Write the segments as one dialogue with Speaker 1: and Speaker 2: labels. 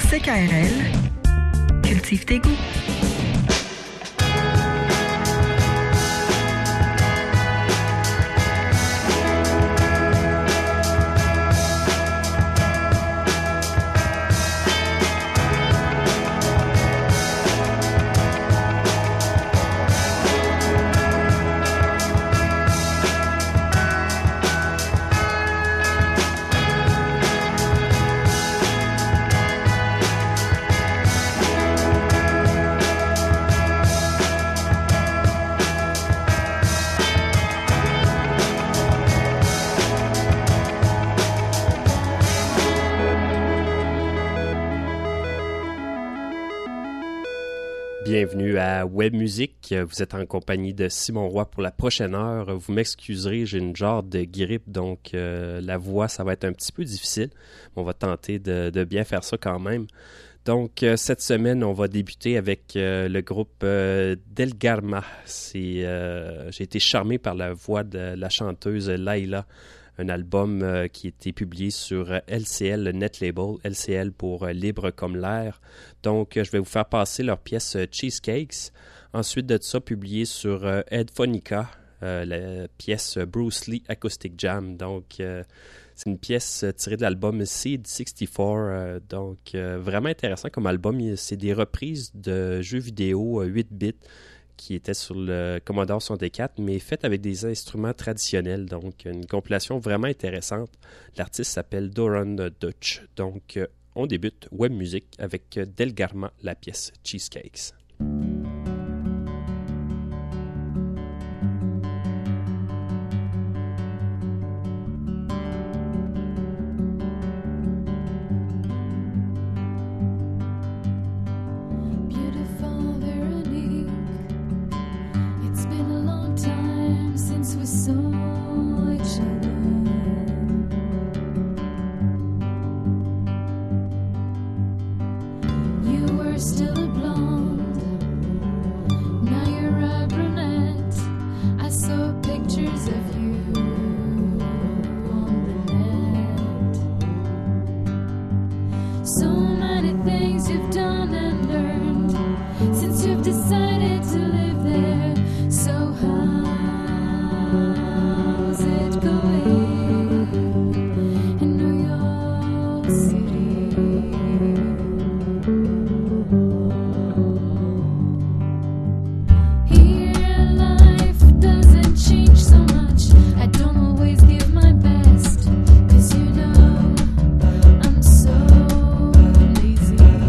Speaker 1: CKRL, cultive tes goûts.
Speaker 2: Bienvenue à Web Musique. Vous êtes en compagnie de Simon Roy pour la prochaine heure. Vous m'excuserez, j'ai une genre de grippe, donc la voix, ça va être un petit peu difficile. On va tenter de bien faire ça quand même. Donc, cette semaine, on va débuter avec le groupe Del Garma. J'ai été charmé par la voix de la chanteuse Layla. Un album qui a été publié sur LCL, le net label, LCL pour Libre comme l'air. Donc, je vais vous faire passer leur pièce Cheesecakes. Ensuite de ça, publié sur Headphonica, la pièce Bruce Lee Acoustic Jam. Donc, c'est une pièce tirée de l'album Seed 64. Vraiment intéressant comme album. C'est des reprises de jeux vidéo 8 bits qui était sur le Commodore 64, mais faite avec des instruments traditionnels. Donc, une compilation vraiment intéressante. L'artiste s'appelle Doran Dutch. Donc, on débute Web Music avec Del Garma, la pièce Cheesecakes.
Speaker 3: Still a blonde, now you're a brunette. I saw pictures of you on the net. So many things you've done and learned since you've decided to live there. So how's it going in New York City? Lazy.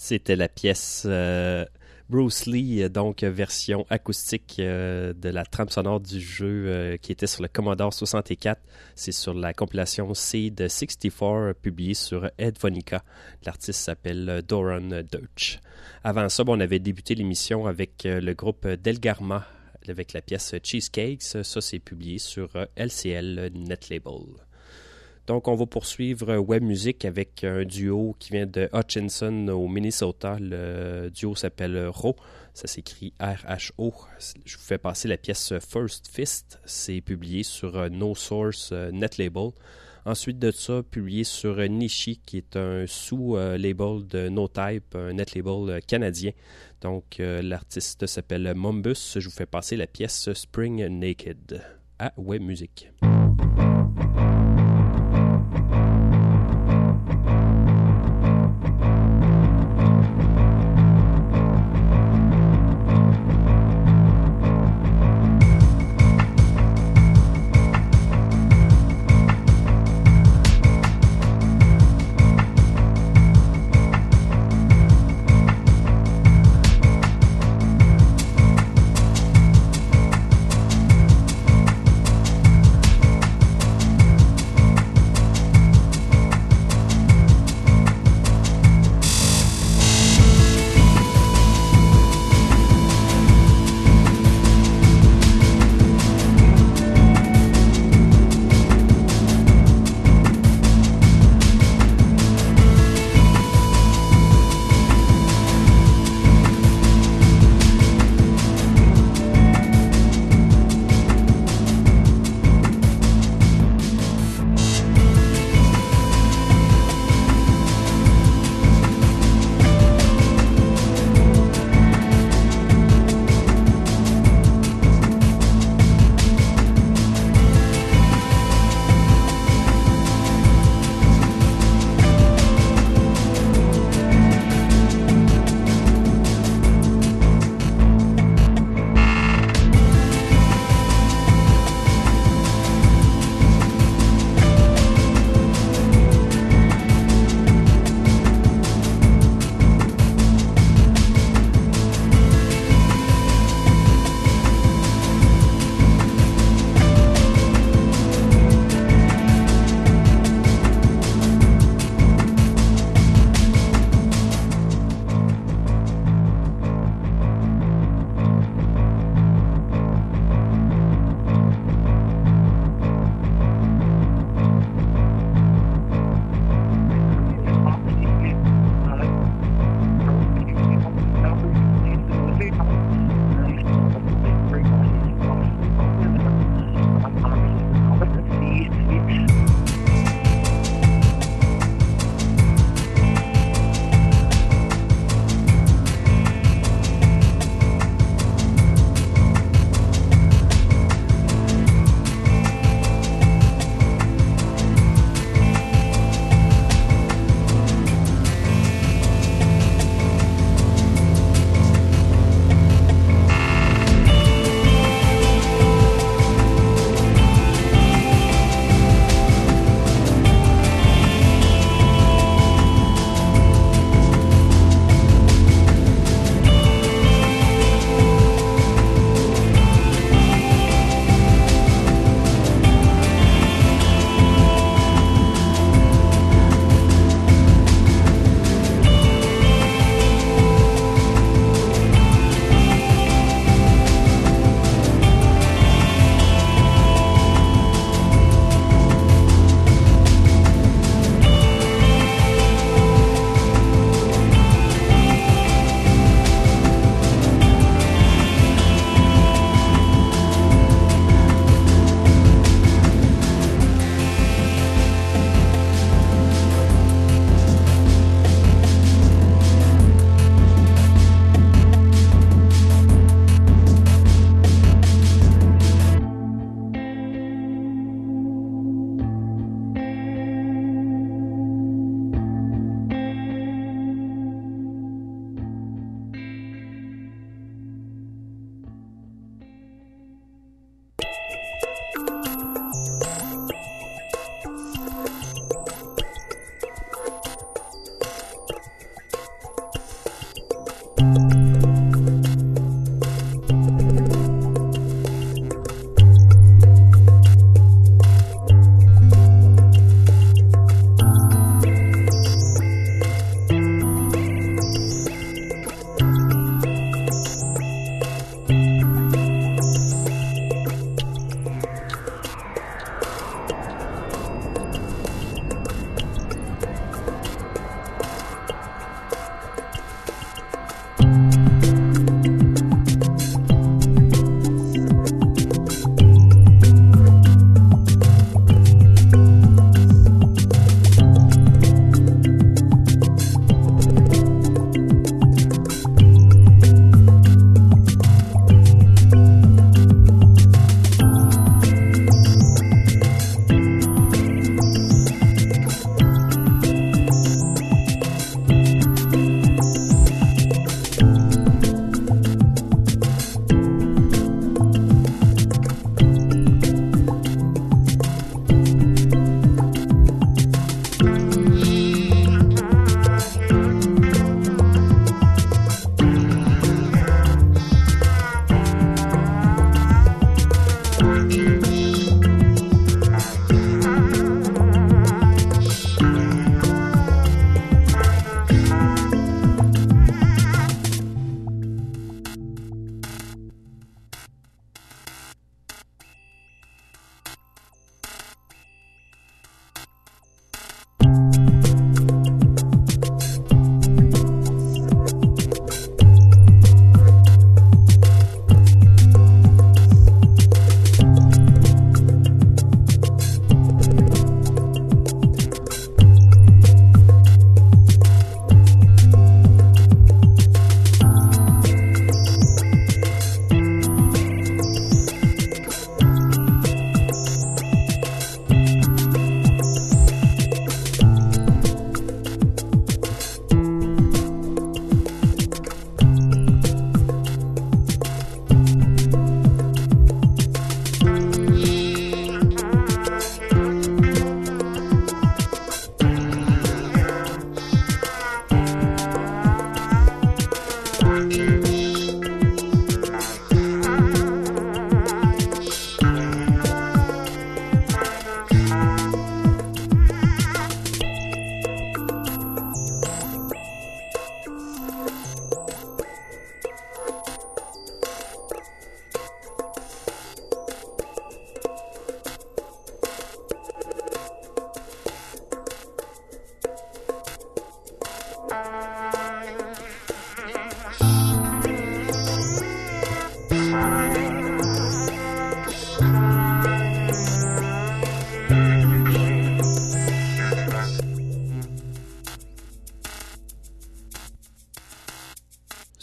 Speaker 2: C'était la pièce Bruce Lee, donc version acoustique de la trame sonore du jeu qui était sur le Commodore 64. C'est sur la compilation Seed 64 publiée sur Edvonica. L'artiste s'appelle Doran Deutsch. Avant ça, on avait débuté l'émission avec le groupe Delgarma avec la pièce Cheesecakes. Ça, c'est publié sur LCL Netlabel. Donc, on va poursuivre Web Music avec un duo qui vient de Hutchinson au Minnesota. Le duo s'appelle Ro. Ça s'écrit R-H-O. Je vous fais passer la pièce First Fist. C'est publié sur No Source Netlabel. Ensuite de ça, publié sur Nishi, qui est un sous-label de No Type, un netlabel canadien. Donc, l'artiste s'appelle Mombus. Je vous fais passer la pièce Spring Naked à Web Music.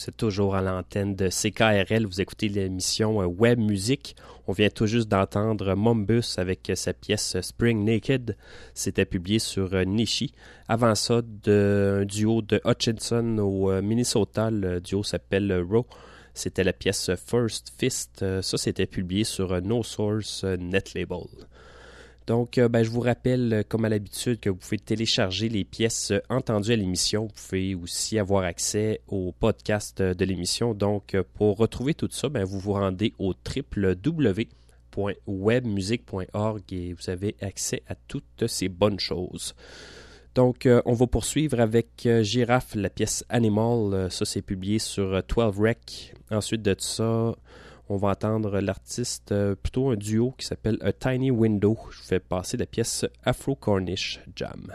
Speaker 2: Vous êtes toujours à l'antenne de CKRL. Vous écoutez l'émission Web Musique. On vient tout juste d'entendre Mombus avec sa pièce Spring Naked. C'était publié sur Nishi. Avant ça, un duo de Hutchinson au Minnesota. Le duo s'appelle Raw. C'était la pièce First Fist. Ça, c'était publié sur No Source Net Label. Donc, je vous rappelle, comme à l'habitude, que vous pouvez télécharger les pièces entendues à l'émission. Vous pouvez aussi avoir accès au podcast de l'émission. Donc, pour retrouver tout ça, vous vous rendez au www.webmusique.org et vous avez accès à toutes ces bonnes choses. Donc, on va poursuivre avec Girafe, la pièce Animal. Ça, c'est publié sur 12 Rec. Ensuite de ça, on va entendre l'artiste, plutôt un duo qui s'appelle A Tiny Window. Je vous fais passer la pièce Afro Cornish Jam.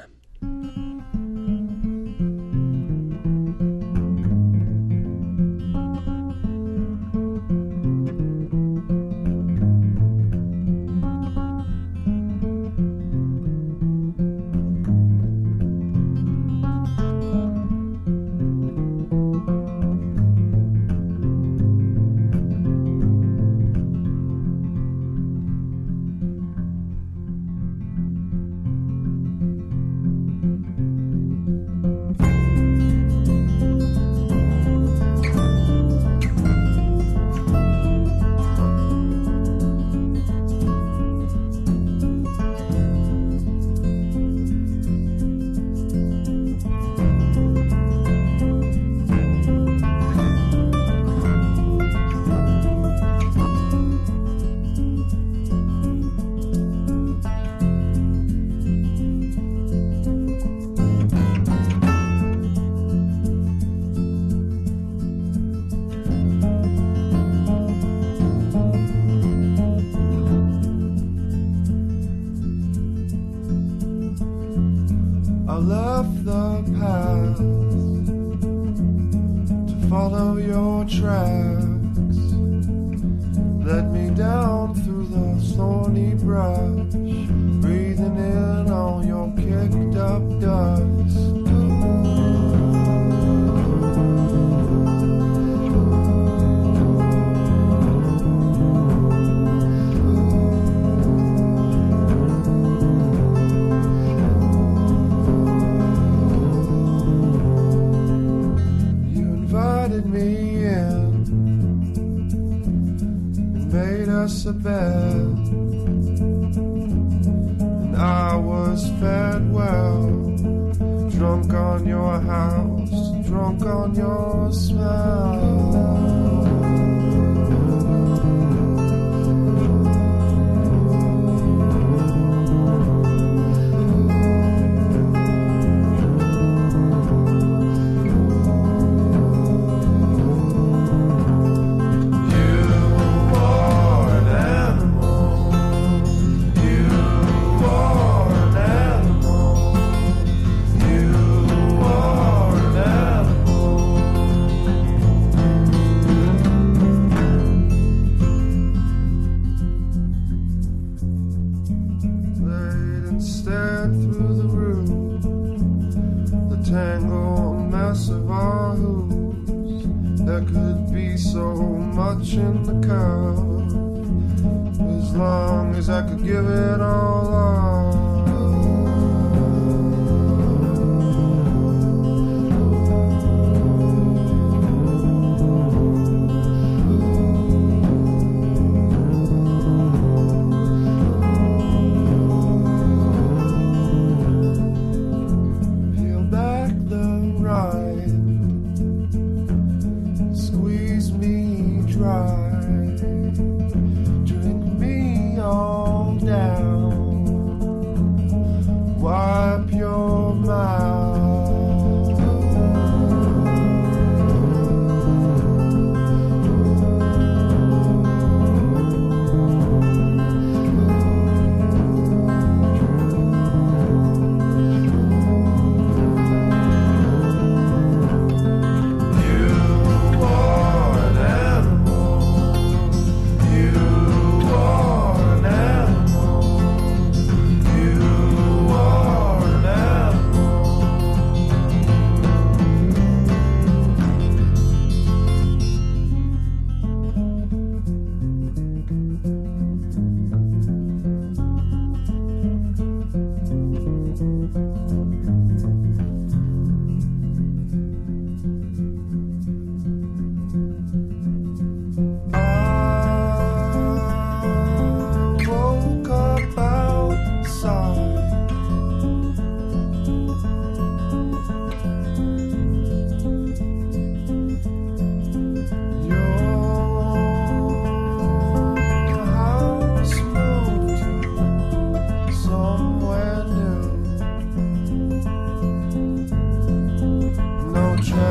Speaker 4: Drink me all down.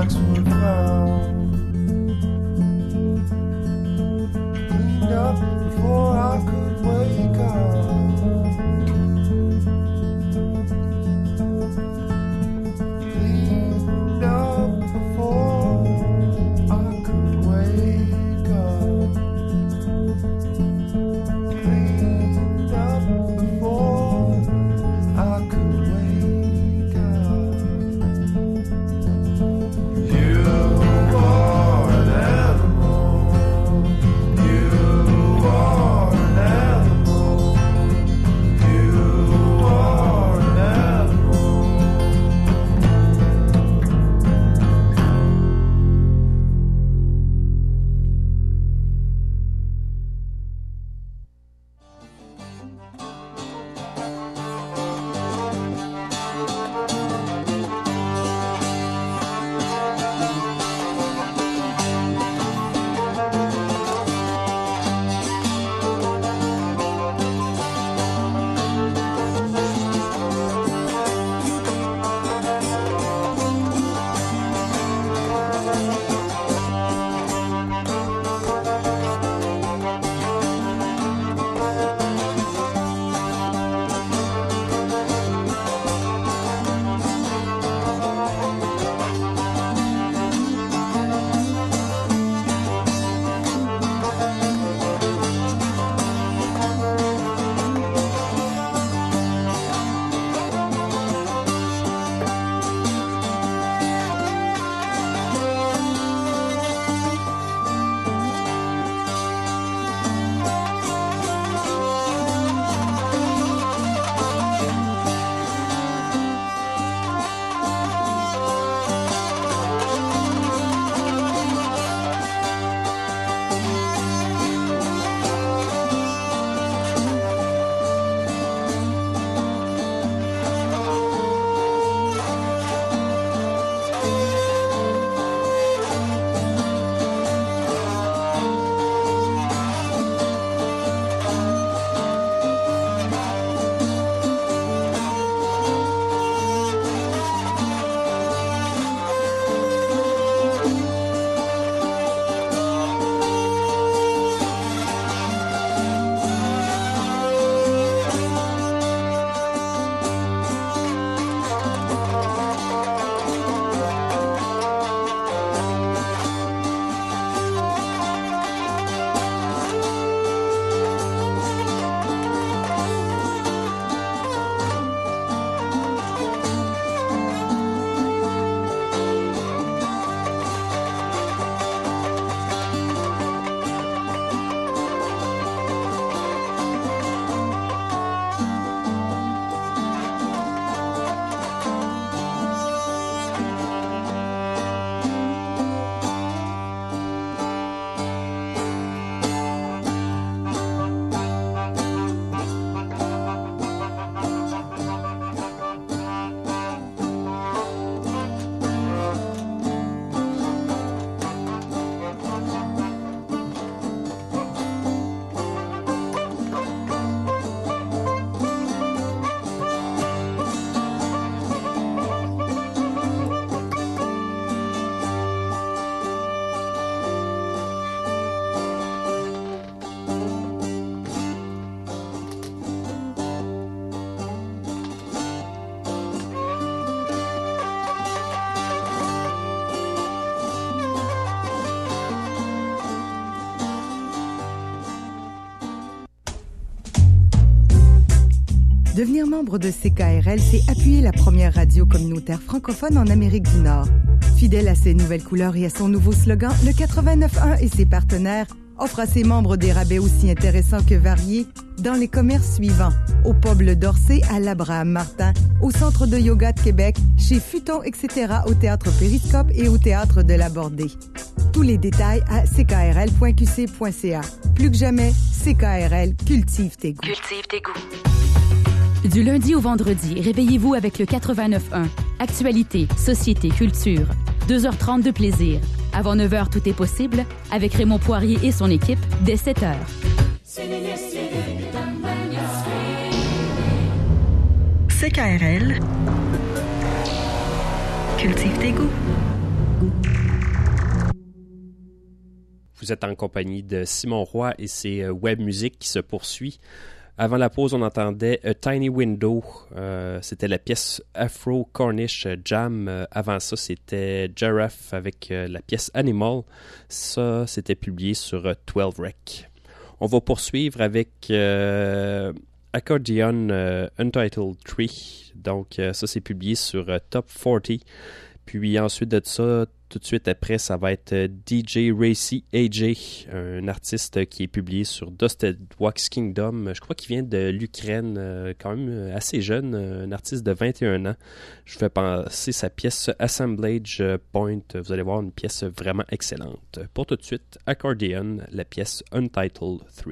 Speaker 4: tracks were found. Cleaned up before I could wake up. Cleaned up before I could wake up. Cleaned up before I could wake up. You are an animal. You are an animal. You are an animal.
Speaker 5: Devenir membre de CKRL, c'est appuyer la première radio communautaire francophone en Amérique du Nord. Fidèle à ses nouvelles couleurs et à son nouveau slogan, le 89.1 et ses partenaires offrent à ses membres des rabais aussi intéressants que variés dans les commerces suivants. Au pub Le Dorsey, à l'Abraham Martin, au Centre de yoga de Québec, chez Futon, etc., au Théâtre Périscope et au Théâtre de la Bordée. Tous les détails à ckrl.qc.ca. Plus que jamais, CKRL, cultive tes goûts.
Speaker 1: Cultive tes goûts.
Speaker 6: Du lundi au vendredi, réveillez-vous avec le 89.1. Actualité, société, culture. 2h30 de plaisir. Avant 9h, tout est possible avec Raymond Poirier et son équipe dès 7h.
Speaker 1: CKRL. Cultive tes goûts.
Speaker 2: Vous êtes en compagnie de Simon Roy et c'est Web Music qui se poursuit. Avant la pause, on entendait A Tiny Window. C'était la pièce Afro Cornish Jam. Avant ça, c'était Giraffe avec la pièce Animal. Ça, c'était publié sur 12 Rec. On va poursuivre avec Accordion Untitled 3. Donc, ça, c'est publié sur Top 40. Puis ensuite de ça, tout de suite après, ça va être DJ Racy AJ, un artiste qui est publié sur Dusted Wax Kingdom. Je crois qu'il vient de l'Ukraine, quand même assez jeune, un artiste de 21 ans. Je vais passer sa pièce Assemblage Point. Vous allez voir une pièce vraiment excellente. Pour tout de suite, Accordion, la pièce Untitled 3.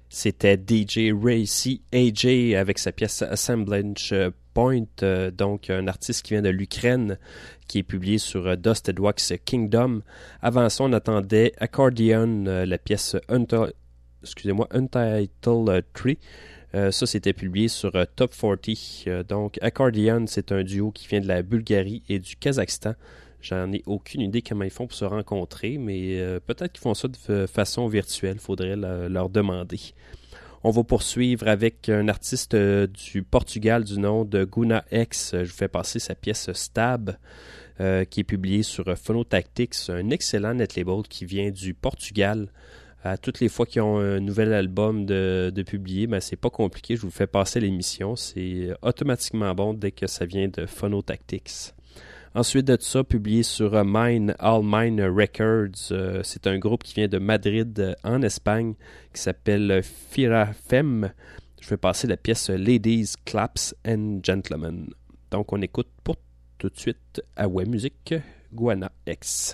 Speaker 2: C'était DJ Racy AJ avec sa pièce Assemblage Point, donc un artiste qui vient de l'Ukraine, qui est publié sur Dusted Wax Kingdom. Avant ça, on attendait Accordion, la pièce Untitled Tree. Ça, c'était publié sur Top 40. Donc, Accordion, c'est un duo qui vient de la Bulgarie et du Kazakhstan. J'en ai aucune idée comment ils font pour se rencontrer, mais peut-être qu'ils font ça de façon virtuelle. Il faudrait leur demander. On va poursuivre avec un artiste du Portugal du nom de Guna X. Je vous fais passer sa pièce Stab, qui est publiée sur Phonotactics, un excellent net label qui vient du Portugal. Toutes les fois qu'ils ont un nouvel album de publier, c'est pas compliqué, je vous fais passer l'émission. C'est automatiquement bon dès que ça vient de Phonotactics. Ensuite de ça, publié sur All Mine Records, c'est un groupe qui vient de Madrid en Espagne qui s'appelle Firafem. Je vais passer la pièce Ladies, Claps and Gentlemen. Donc on écoute pour tout de suite Awe Music, Guna X.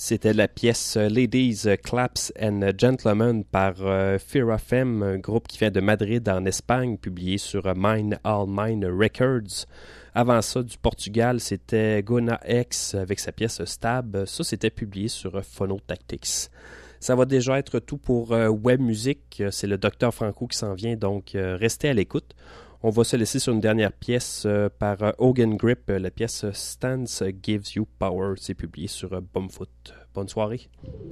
Speaker 2: C'était la pièce Ladies Claps and Gentlemen par Fear FM, un groupe qui vient de Madrid en Espagne, publié sur Mine All Mine Records. Avant ça, du Portugal, c'était Gona X avec sa pièce Stab. Ça, c'était publié sur Phonotactics. Ça va déjà être tout pour Web Music. C'est le Dr Franco qui s'en vient, donc restez à l'écoute. On va se laisser sur une dernière pièce par Hogan Grip, la pièce Stance Gives You Power. C'est publié sur Bumfoot. Bonne soirée.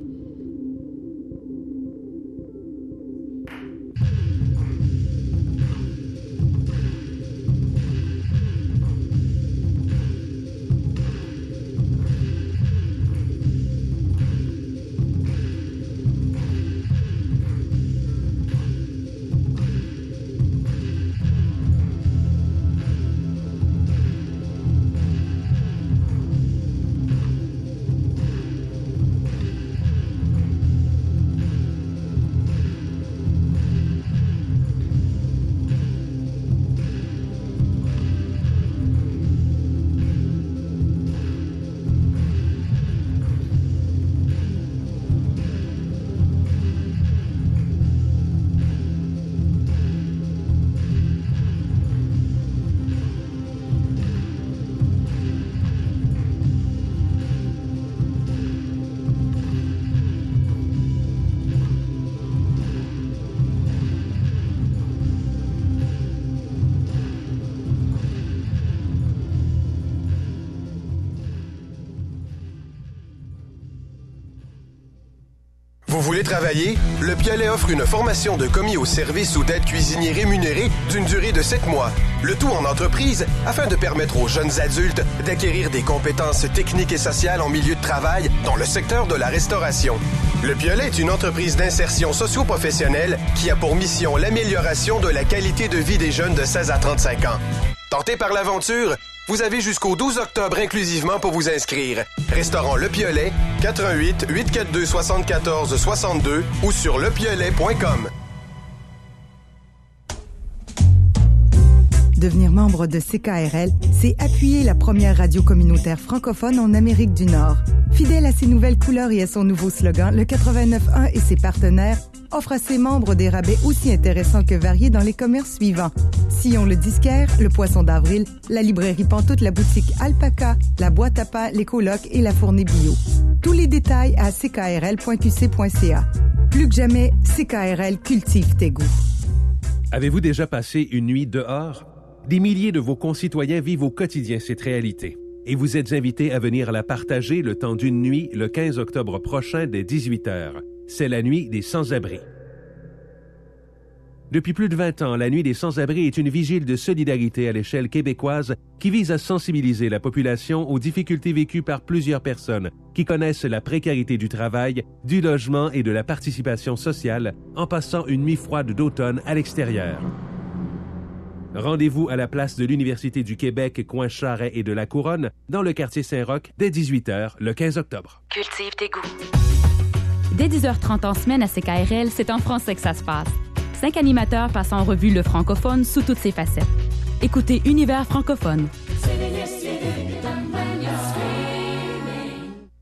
Speaker 7: Vous voulez travailler? Le Piolet offre une formation de commis au service ou d'aide cuisinier rémunéré d'une durée de 7 mois. Le tout en entreprise afin de permettre aux jeunes adultes d'acquérir des compétences techniques et sociales en milieu de travail dans le secteur de la restauration. Le Piolet est une entreprise d'insertion socio-professionnelle qui a pour mission l'amélioration de la qualité de vie des jeunes de 16 à 35 ans. Tenté par l'aventure? Vous avez jusqu'au 12 octobre inclusivement pour vous inscrire. Restaurant Le Piolet, 88 842 74 62 ou sur lepiolet.com.
Speaker 5: Devenir membre de CKRL, c'est appuyer la première radio communautaire francophone en Amérique du Nord. Fidèle à ses nouvelles couleurs et à son nouveau slogan, le 89.1 et ses partenaires offrent à ses membres des rabais aussi intéressants que variés dans les commerces suivants. Sillon le disquaire, le Poisson d'Avril, la librairie Pantoute, la boutique Alpaca, la boîte à pain, les colocs et la fournée bio. Tous les détails à ckrl.qc.ca. Plus que jamais, CKRL cultive tes goûts.
Speaker 8: Avez-vous déjà passé une nuit dehors? Des milliers de vos concitoyens vivent au quotidien cette réalité. Et vous êtes invités à venir la partager le temps d'une nuit le 15 octobre prochain dès 18h. C'est la nuit des sans-abri. Depuis plus de 20 ans, la Nuit des sans-abri est une vigile de solidarité à l'échelle québécoise qui vise à sensibiliser la population aux difficultés vécues par plusieurs personnes qui connaissent la précarité du travail, du logement et de la participation sociale en passant une nuit froide d'automne à l'extérieur. Rendez-vous à la place de l'Université du Québec, coin Charest et de la Couronne, dans le quartier Saint-Roch, dès 18h, le 15 octobre.
Speaker 6: Cultive tes goûts. Dès 10h30 en semaine à CKRL, c'est en français que ça se passe. 5 animateurs passent en revue le francophone sous toutes ses facettes. Écoutez Univers francophone.